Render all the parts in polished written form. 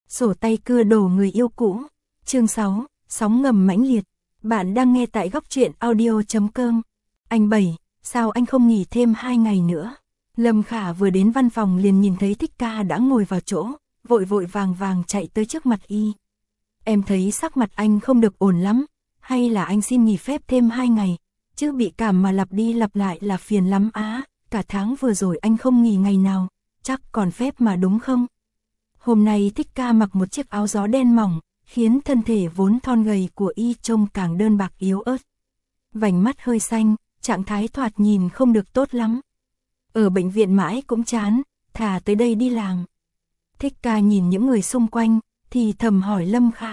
Sổ tay cưa đổ người yêu cũ. Chương 6, sóng ngầm mãnh liệt. Bạn đang nghe tại góc truyện audio.com. Anh Bảy, sao anh không nghỉ thêm 2 ngày nữa? Lâm Khả vừa đến văn phòng liền nhìn thấy Thích Ca đã ngồi vào chỗ, vội vội vàng vàng chạy tới trước mặt y. Em thấy sắc mặt anh không được ổn lắm, hay là anh xin nghỉ phép thêm 2 ngày, chứ bị cảm mà lặp đi lặp lại là phiền lắm á, cả tháng vừa rồi anh không nghỉ ngày nào, chắc còn phép mà đúng không? Hôm nay Thích Ca mặc một chiếc áo gió đen mỏng, khiến thân thể vốn thon gầy của y trông càng đơn bạc yếu ớt. Vành mắt hơi xanh, trạng thái thoạt nhìn không được tốt lắm. Ở bệnh viện mãi cũng chán, thà tới đây đi làm. Thích Ca nhìn những người xung quanh, thì thầm hỏi Lâm Khả.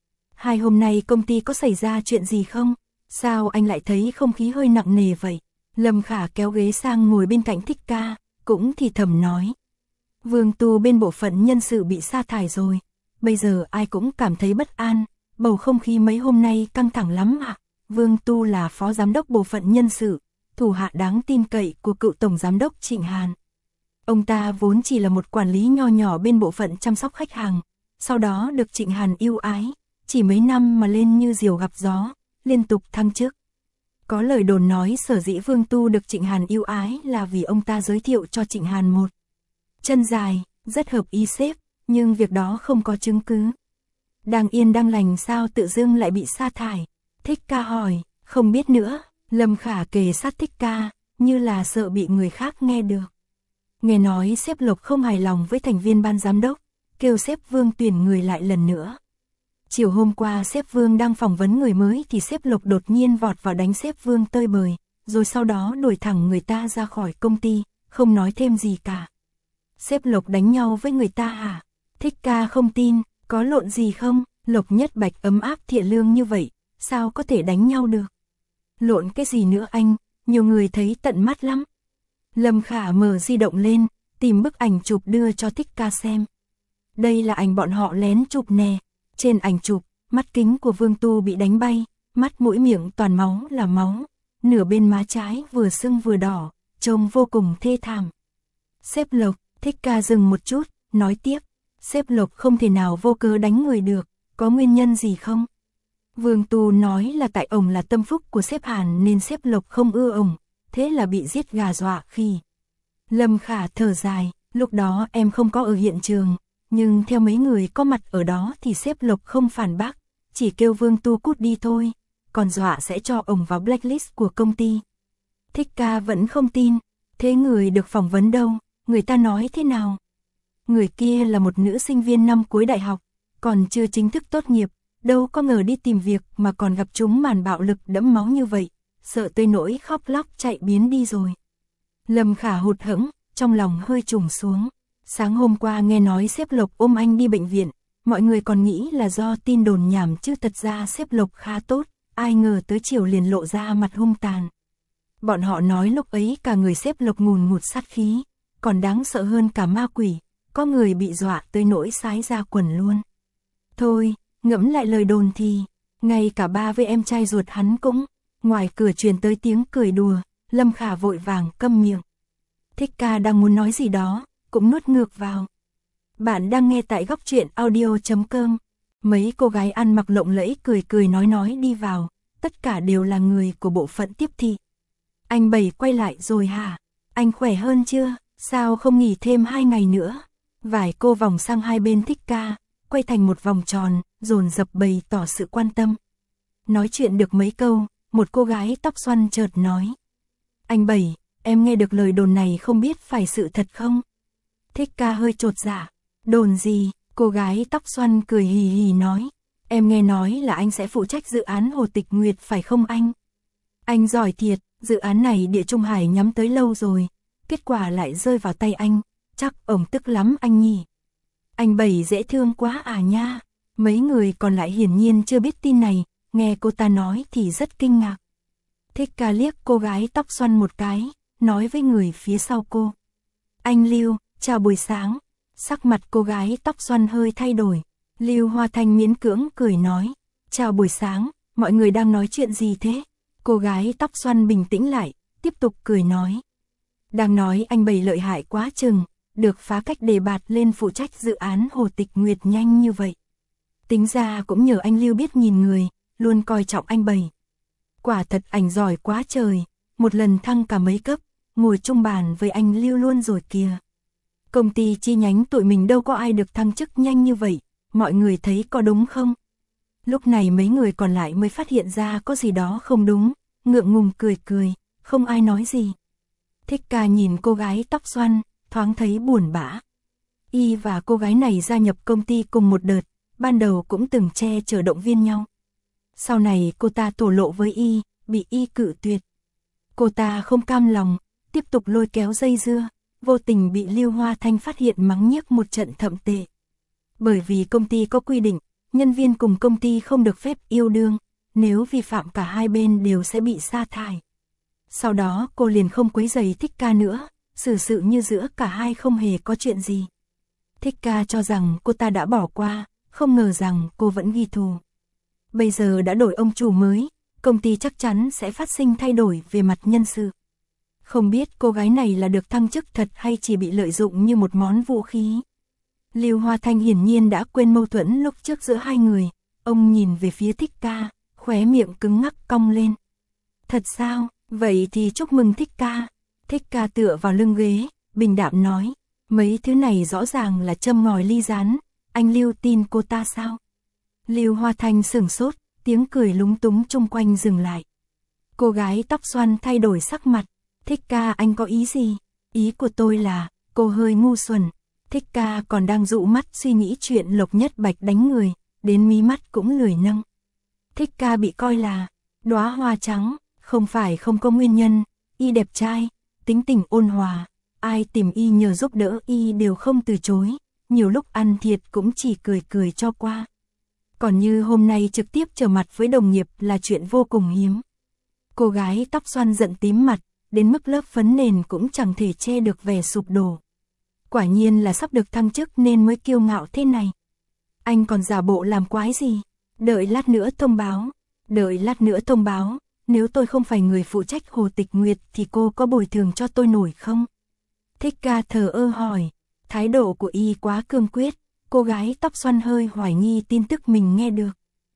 2 hôm nay công ty có xảy ra chuyện gì không? Sao anh lại thấy không khí hơi nặng nề vậy? Lâm Khả kéo ghế sang ngồi bên cạnh Thích Ca, cũng thì thầm nói. Vương Tu bên bộ phận nhân sự bị sa thải rồi. Bây giờ ai cũng cảm thấy bất an, bầu không khí mấy hôm nay căng thẳng lắm ạ. Vương Tu là phó giám đốc bộ phận nhân sự, thủ hạ đáng tin cậy của cựu tổng giám đốc Trịnh Hàn. Ông ta vốn chỉ là một quản lý nho nhỏ bên bộ phận chăm sóc khách hàng, sau đó được Trịnh Hàn ưu ái, chỉ mấy năm mà lên như diều gặp gió, liên tục thăng chức. Có lời đồn nói sở dĩ Vương Tu được Trịnh Hàn ưu ái là vì ông ta giới thiệu cho Trịnh Hàn một chân dài, rất hợp ý sếp, nhưng việc đó không có chứng cứ. Đang yên đang lành sao tự dưng lại bị sa thải? Thích Ca hỏi, không biết nữa. Lâm Khả kề sát Thích Ca, như là sợ bị người khác nghe được. Nghe nói sếp Lộc không hài lòng với thành viên ban giám đốc, kêu sếp Vương tuyển người lại lần nữa. Chiều hôm qua sếp Vương đang phỏng vấn người mới thì sếp Lộc đột nhiên vọt vào đánh sếp Vương tơi bời, rồi sau đó đuổi thẳng người ta ra khỏi công ty, không nói thêm gì cả. Sếp Lộc đánh nhau với người ta hả? Thích Ca không tin, có lộn gì không? Lộc Nhất Bạch ấm áp thiện lương như vậy, sao có thể đánh nhau được? Lộn cái gì nữa anh, nhiều người thấy tận mắt lắm. Lâm Khả mở di động lên, tìm bức ảnh chụp đưa cho Thích Ca xem. Đây là ảnh bọn họ lén chụp nè. Trên ảnh chụp, mắt kính của Vương Tu bị đánh bay, mắt mũi miệng toàn máu là máu, nửa bên má trái vừa sưng vừa đỏ, trông vô cùng thê thảm. Sếp Lộc, Thích Ca dừng một chút, nói tiếp, sếp Lộc không thể nào vô cớ đánh người được, có nguyên nhân gì không? Vương Tu nói là tại ổng là tâm phúc của sếp Hàn nên sếp Lộc không ưa ổng, thế là bị giết gà dọa khỉ. Lâm Khả thở dài, lúc đó em không có ở hiện trường, nhưng theo mấy người có mặt ở đó thì sếp Lộc không phản bác, chỉ kêu Vương Tu cút đi thôi, còn dọa sẽ cho ổng vào blacklist của công ty. Thích Ca vẫn không tin, thế người được phỏng vấn đâu, người ta nói thế nào? Người kia là một nữ sinh viên năm cuối đại học, còn chưa chính thức tốt nghiệp, đâu có ngờ đi tìm việc mà còn gặp chúng màn bạo lực đẫm máu như vậy, sợ tới nỗi khóc lóc chạy biến đi rồi. Lâm Khả hụt hẫng, trong lòng hơi trùng xuống. Sáng hôm qua nghe nói sếp Lộc ôm anh đi bệnh viện, mọi người còn nghĩ là do tin đồn nhảm chứ thật ra sếp Lộc khá tốt, ai ngờ tới chiều liền lộ ra mặt hung tàn. Bọn họ nói lúc ấy cả người sếp Lộc ngùn ngụt sát khí, còn đáng sợ hơn cả ma quỷ, có người bị dọa tới nỗi sái ra quần luôn. Thôi, ngẫm lại lời đồn thì, ngay cả ba với em trai ruột hắn cũng, ngoài cửa truyền tới tiếng cười đùa, Lâm Khả vội vàng câm miệng. Thích Ca đang muốn nói gì đó, cũng nuốt ngược vào. Bạn đang nghe tại góc truyện audio.com. Mấy cô gái ăn mặc lộng lẫy cười cười nói đi vào, tất cả đều là người của bộ phận tiếp thị. Anh Bảy quay lại rồi hả? Anh khỏe hơn chưa? Sao không nghỉ thêm 2 ngày nữa? Vài cô vòng sang hai bên Thích Ca, quay thành một vòng tròn, dồn dập bày tỏ sự quan tâm. Nói chuyện được mấy câu, một cô gái tóc xoăn chợt nói. Anh Bảy, em nghe được lời đồn này không biết phải sự thật không? Thích Ca hơi chột dạ. Đồn gì? Cô gái tóc xoăn cười hì hì nói. Em nghe nói là anh sẽ phụ trách dự án Hồ Tịch Nguyệt phải không anh? Anh giỏi thiệt, dự án này Địa Trung Hải nhắm tới lâu rồi, kết quả lại rơi vào tay anh, chắc ổng tức lắm anh nhỉ. Anh Bảy dễ thương quá à nha. Mấy người còn lại hiển nhiên chưa biết tin này, nghe cô ta nói thì rất kinh ngạc. Thích Ca liếc cô gái tóc xoăn một cái, nói với người phía sau cô. Anh Lưu, chào buổi sáng. Sắc mặt cô gái tóc xoăn hơi thay đổi. Lưu Hoa Thanh miễn cưỡng cười nói. Chào buổi sáng, mọi người đang nói chuyện gì thế? Cô gái tóc xoăn bình tĩnh lại, tiếp tục cười nói. Đang nói anh Bảy lợi hại quá chừng, được phá cách đề bạt lên phụ trách dự án Hồ Tịch Nguyệt nhanh như vậy. Tính ra cũng nhờ anh Lưu biết nhìn người, luôn coi trọng anh Bảy. Quả thật ảnh giỏi quá trời, một lần thăng cả mấy cấp, ngồi chung bàn với anh Lưu luôn rồi kìa. Công ty chi nhánh tụi mình đâu có ai được thăng chức nhanh như vậy, mọi người thấy có đúng không? Lúc này mấy người còn lại mới phát hiện ra có gì đó không đúng, ngượng ngùng cười cười, không ai nói gì. Thích Ca nhìn cô gái tóc xoăn, thoáng thấy buồn bã. Y và cô gái này gia nhập công ty cùng một đợt, ban đầu cũng từng che chở động viên nhau. Sau này cô ta thổ lộ với Y, bị Y cự tuyệt. Cô ta không cam lòng, tiếp tục lôi kéo dây dưa, vô tình bị Lưu Hoa Thanh phát hiện mắng nhiếc một trận thậm tệ. Bởi vì công ty có quy định, nhân viên cùng công ty không được phép yêu đương, nếu vi phạm cả hai bên đều sẽ bị sa thải. Sau đó cô liền không quấy rầy Thích Ca nữa, xử sự như giữa cả hai không hề có chuyện gì. Thích Ca cho rằng cô ta đã bỏ qua, không ngờ rằng cô vẫn ghi thù. Bây giờ đã đổi ông chủ mới, công ty chắc chắn sẽ phát sinh thay đổi về mặt nhân sự. Không biết cô gái này là được thăng chức thật hay chỉ bị lợi dụng như một món vũ khí. Lưu Hoa Thanh hiển nhiên đã quên mâu thuẫn lúc trước giữa hai người, ông nhìn về phía Thích Ca, khóe miệng cứng ngắc cong lên. Thật sao, vậy thì chúc mừng Thích Ca. Thích Ca tựa vào lưng ghế, bình đạm nói, mấy thứ này rõ ràng là châm ngòi ly rán, anh Lưu tin cô ta sao? Lưu Hoa Thanh sửng sốt, tiếng cười lúng túng chung quanh dừng lại. Cô gái tóc xoăn thay đổi sắc mặt, Thích Ca anh có ý gì? Ý của tôi là, cô hơi ngu xuẩn. Thích Ca còn đang dụ mắt suy nghĩ chuyện Lộc Nhất Bạch đánh người, đến mí mắt cũng lười nâng. Thích Ca bị coi là đóa hoa trắng, không phải không có nguyên nhân, Y đẹp trai, tính tình ôn hòa, ai tìm Y nhờ giúp đỡ Y đều không từ chối, nhiều lúc ăn thiệt cũng chỉ cười cười cho qua. Còn như hôm nay trực tiếp trở mặt với đồng nghiệp là chuyện vô cùng hiếm. Cô gái tóc xoăn giận tím mặt, đến mức lớp phấn nền cũng chẳng thể che được vẻ sụp đổ. Quả nhiên là sắp được thăng chức nên mới kiêu ngạo thế này. Anh còn giả bộ làm quái gì? Đợi lát nữa thông báo. Đợi lát nữa thông báo, nếu tôi không phải người phụ trách Hồ Tịch Nguyệt thì cô có bồi thường cho tôi nổi không? Thích Ca thờ ơ hỏi, thái độ của Y quá cương quyết, cô gái tóc xoăn hơi hoài nghi tin tức mình nghe được.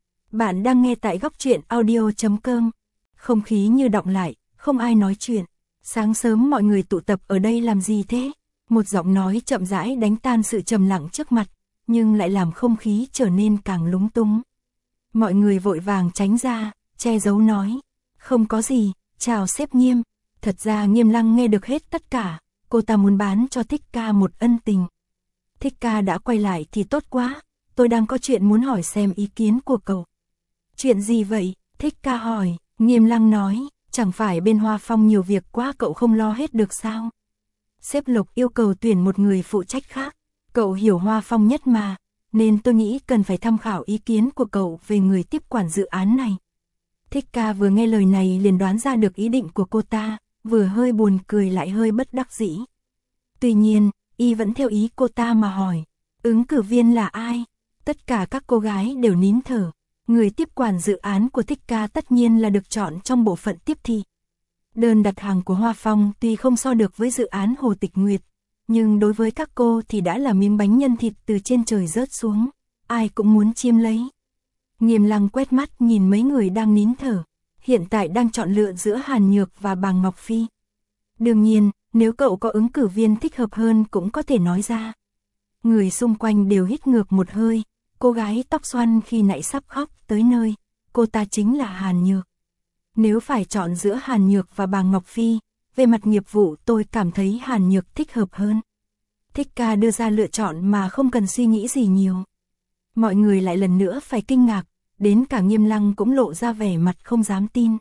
Bạn đang nghe tại góc truyện audio.com. Không khí như đọng lại, không ai nói chuyện. Sáng sớm mọi người tụ tập ở đây làm gì thế? Một giọng nói chậm rãi đánh tan sự trầm lặng trước mặt, nhưng lại làm không khí trở nên càng lúng túng. Mọi người vội vàng tránh ra, che giấu nói, không có gì, chào sếp Nghiêm. Thật ra Nghiêm Lăng nghe được hết tất cả, cô ta muốn bán cho Thích Ca một ân tình. Thích Ca đã quay lại thì tốt quá, tôi đang có chuyện muốn hỏi xem ý kiến của cậu. Chuyện gì vậy? Thích Ca hỏi. Nghiêm Lăng nói, chẳng phải bên Hoa Phong nhiều việc quá cậu không lo hết được sao? Sếp Lộc yêu cầu tuyển một người phụ trách khác, cậu hiểu Hoa Phong nhất mà, nên tôi nghĩ cần phải tham khảo ý kiến của cậu về người tiếp quản dự án này. Thích Ca vừa nghe lời này liền đoán ra được ý định của cô ta, vừa hơi buồn cười lại hơi bất đắc dĩ. Tuy nhiên, Y vẫn theo ý cô ta mà hỏi, ứng cử viên là ai? Tất cả các cô gái đều nín thở. Người tiếp quản dự án của Thích Ca tất nhiên là được chọn trong bộ phận tiếp thị. Đơn đặt hàng của Hoa Phong tuy không so được với dự án Hồ Tịch Nguyệt, nhưng đối với các cô thì đã là miếng bánh nhân thịt từ trên trời rớt xuống, ai cũng muốn chiêm lấy. Nghiêm Lăng quét mắt nhìn mấy người đang nín thở, hiện tại đang chọn lựa giữa Hàn Nhược và Bàng Ngọc Phi. Đương nhiên, nếu cậu có ứng cử viên thích hợp hơn cũng có thể nói ra. Người xung quanh đều hít ngược một hơi. Cô gái tóc xoăn khi nãy sắp khóc tới nơi, cô ta chính là Hàn Nhược. Nếu phải chọn giữa Hàn Nhược và Bàng Ngọc Phi, về mặt nghiệp vụ tôi cảm thấy Hàn Nhược thích hợp hơn. Thích Ca đưa ra lựa chọn mà không cần suy nghĩ gì nhiều. Mọi người lại lần nữa phải kinh ngạc, đến cả Nghiêm Lăng cũng lộ ra vẻ mặt không dám tin.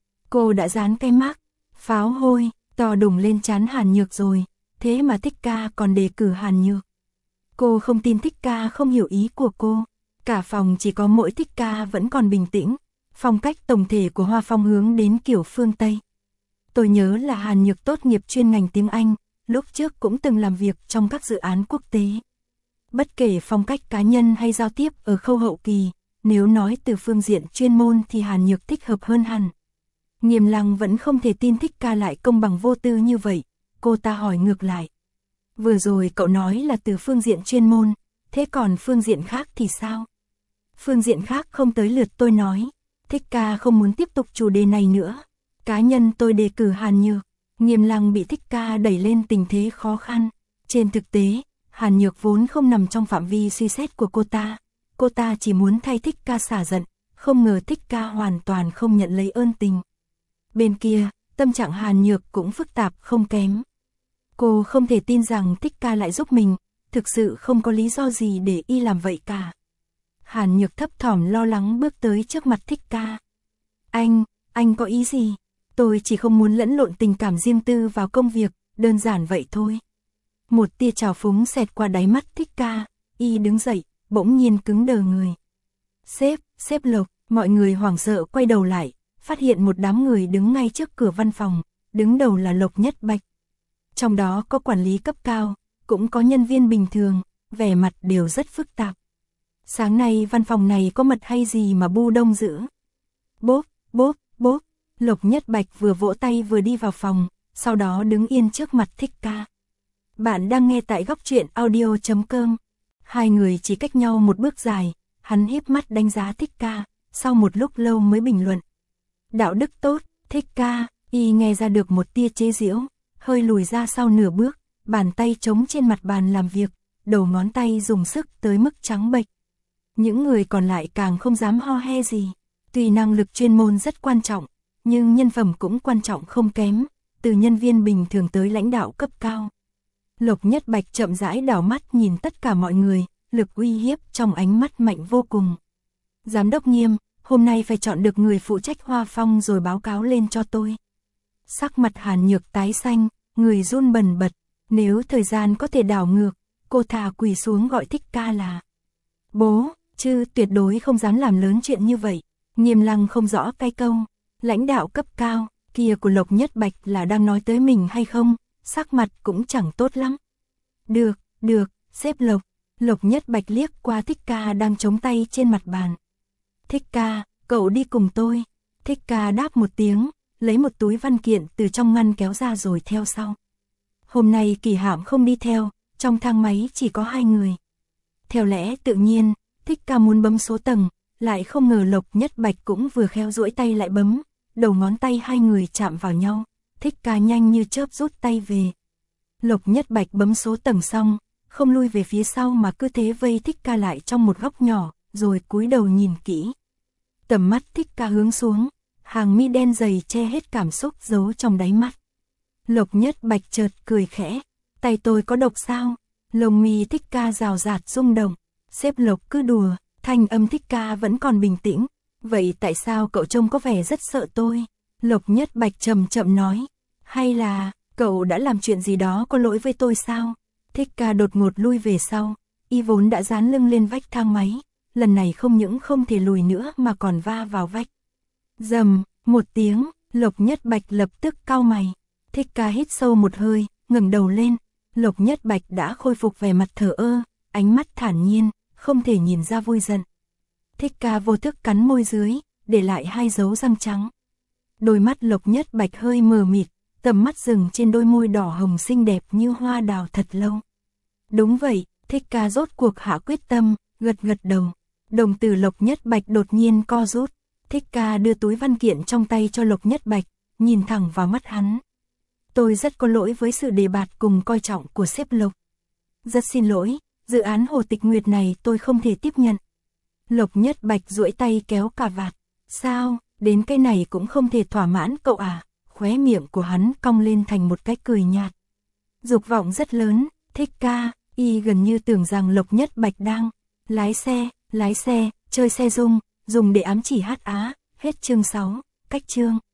Cô đã dán cái mác pháo hôi to đùng lên trán Hàn Nhược rồi, thế mà Thích Ca còn đề cử Hàn Nhược. Cô không tin Thích Ca không hiểu ý của cô. Cả phòng chỉ có mỗi Thích Ca vẫn còn bình tĩnh. Phong cách tổng thể của Hoa Phong hướng đến kiểu phương Tây. Tôi nhớ là Hàn Nhược tốt nghiệp chuyên ngành tiếng Anh, lúc trước cũng từng làm việc trong các dự án quốc tế. Bất kể phong cách cá nhân hay giao tiếp ở khâu hậu kỳ, nếu nói từ phương diện chuyên môn thì Hàn Nhược thích hợp hơn hẳn. Nghiêm Lăng vẫn không thể tin Thích Ca lại công bằng vô tư như vậy, cô ta hỏi ngược lại. Vừa rồi cậu nói là từ phương diện chuyên môn, thế còn phương diện khác thì sao? Phương diện khác không tới lượt tôi nói. Thích ca không muốn tiếp tục chủ đề này nữa. Cá nhân tôi đề cử Hàn Nhược. Nghiêm Lăng bị Thích ca đẩy lên tình thế khó khăn. Trên thực tế, Hàn Nhược vốn không nằm trong phạm vi suy xét của cô ta. Cô ta chỉ muốn thay Thích ca xả giận, không ngờ Thích ca hoàn toàn không nhận lấy ơn tình. Bên kia, tâm trạng Hàn Nhược cũng phức tạp không kém. Cô không thể tin rằng Thích ca lại giúp mình, thực sự không có lý do gì để y làm vậy cả. Hàn Nhược thấp thỏm lo lắng bước tới trước mặt Thích ca. Anh có ý gì? Tôi chỉ không muốn lẫn lộn tình cảm riêng tư vào công việc, đơn giản vậy thôi. Một tia trào phúng xẹt qua đáy mắt Thích ca, y đứng dậy, bỗng nhiên cứng đờ người. Sếp Lộc, mọi người hoảng sợ quay đầu lại, phát hiện một đám người đứng ngay trước cửa văn phòng, đứng đầu là Lộc Nhất Bạch. Trong đó có quản lý cấp cao, cũng có nhân viên bình thường, vẻ mặt đều rất phức tạp. Sáng nay văn phòng này có mật hay gì mà bu đông dữ? Bốp, Lộc Nhất Bạch vừa vỗ tay vừa đi vào phòng, sau đó đứng yên trước mặt Thích ca. Bạn đang nghe tại góc truyện audio.com. Hai người chỉ cách nhau một bước dài, hắn híp mắt đánh giá Thích ca, sau một lúc lâu mới bình luận. Đạo đức tốt, Thích ca, y nghe ra được một tia chế giễu, hơi lùi ra sau nửa bước, bàn tay chống trên mặt bàn làm việc, đầu ngón tay dùng sức tới mức trắng bệch. Những người còn lại càng không dám ho he gì. Tuy năng lực chuyên môn rất quan trọng, nhưng nhân phẩm cũng quan trọng không kém, từ nhân viên bình thường tới lãnh đạo cấp cao. Lộc Nhất Bạch chậm rãi đảo mắt nhìn tất cả mọi người, lực uy hiếp trong ánh mắt mạnh vô cùng. Giám đốc Nghiêm, hôm nay phải chọn được người phụ trách Hoa Phong rồi báo cáo lên cho tôi. Sắc mặt Hàn Nhược tái xanh, người run bần bật, nếu thời gian có thể đảo ngược, cô thà quỳ xuống gọi Thích ca là bố, chứ tuyệt đối không dám làm lớn chuyện như vậy. Nghiêm Lăng không rõ cái câu lãnh đạo cấp cao kia của Lộc Nhất Bạch là đang nói tới mình hay không, sắc mặt cũng chẳng tốt lắm. Được, sếp Lộc. Lộc Nhất Bạch liếc qua Thích ca đang chống tay trên mặt bàn. Thích ca, cậu đi cùng tôi. Thích ca đáp một tiếng, lấy một túi văn kiện từ trong ngăn kéo ra rồi theo sau. Hôm nay Kỳ Hạm không đi theo, trong thang máy chỉ có hai người. Theo lẽ tự nhiên, Thích ca muốn bấm số tầng, lại không ngờ Lộc Nhất Bạch cũng vừa khéo duỗi tay lại bấm, đầu ngón tay hai người chạm vào nhau, Thích ca nhanh như chớp rút tay về. Lộc Nhất Bạch bấm số tầng xong, không lui về phía sau mà cứ thế vây Thích ca lại trong một góc nhỏ, rồi cúi đầu nhìn kỹ. Tầm mắt Thích ca hướng xuống, hàng mi đen dày che hết cảm xúc giấu trong đáy mắt. Lộc Nhất Bạch chợt cười khẽ, tay tôi có độc sao? Lông mi Thích ca rào rạt rung động. Sếp Lộc cứ đùa, thanh âm Thích ca vẫn còn bình tĩnh. Vậy tại sao cậu trông có vẻ rất sợ tôi? Lộc Nhất Bạch chậm chậm nói. Hay là, cậu đã làm chuyện gì đó có lỗi với tôi sao? Thích ca đột ngột lui về sau, y vốn đã dán lưng lên vách thang máy, lần này không những không thể lùi nữa mà còn va vào vách. Rầm, một tiếng, Lộc Nhất Bạch lập tức cau mày. Thích ca hít sâu một hơi, ngẩng đầu lên, Lộc Nhất Bạch đã khôi phục vẻ mặt thờ ơ, ánh mắt thản nhiên, không thể nhìn ra vui giận. Thích ca vô thức cắn môi dưới, để lại hai dấu răng trắng. Đôi mắt Lộc Nhất Bạch hơi mờ mịt, tầm mắt dừng trên đôi môi đỏ hồng xinh đẹp như hoa đào thật lâu. Đúng vậy, Thích ca rốt cuộc hạ quyết tâm, gật đầu. Đồng tử Lộc Nhất Bạch đột nhiên co rút. Thích ca đưa túi văn kiện trong tay cho Lộc Nhất Bạch, nhìn thẳng vào mắt hắn. Tôi rất có lỗi với sự đề bạt cùng coi trọng của sếp Lộc. Rất xin lỗi, dự án Hồ Tịch Nguyệt này tôi không thể tiếp nhận. Lộc Nhất Bạch duỗi tay kéo cà vạt. Sao, đến cái này cũng không thể thỏa mãn cậu à? Khóe miệng của hắn cong lên thành một cái cười nhạt. Dục vọng rất lớn, Thích ca, y gần như tưởng rằng Lộc Nhất Bạch đang lái xe, chơi xe dùng để ám chỉ Hát Á. Hết chương 6, cách chương.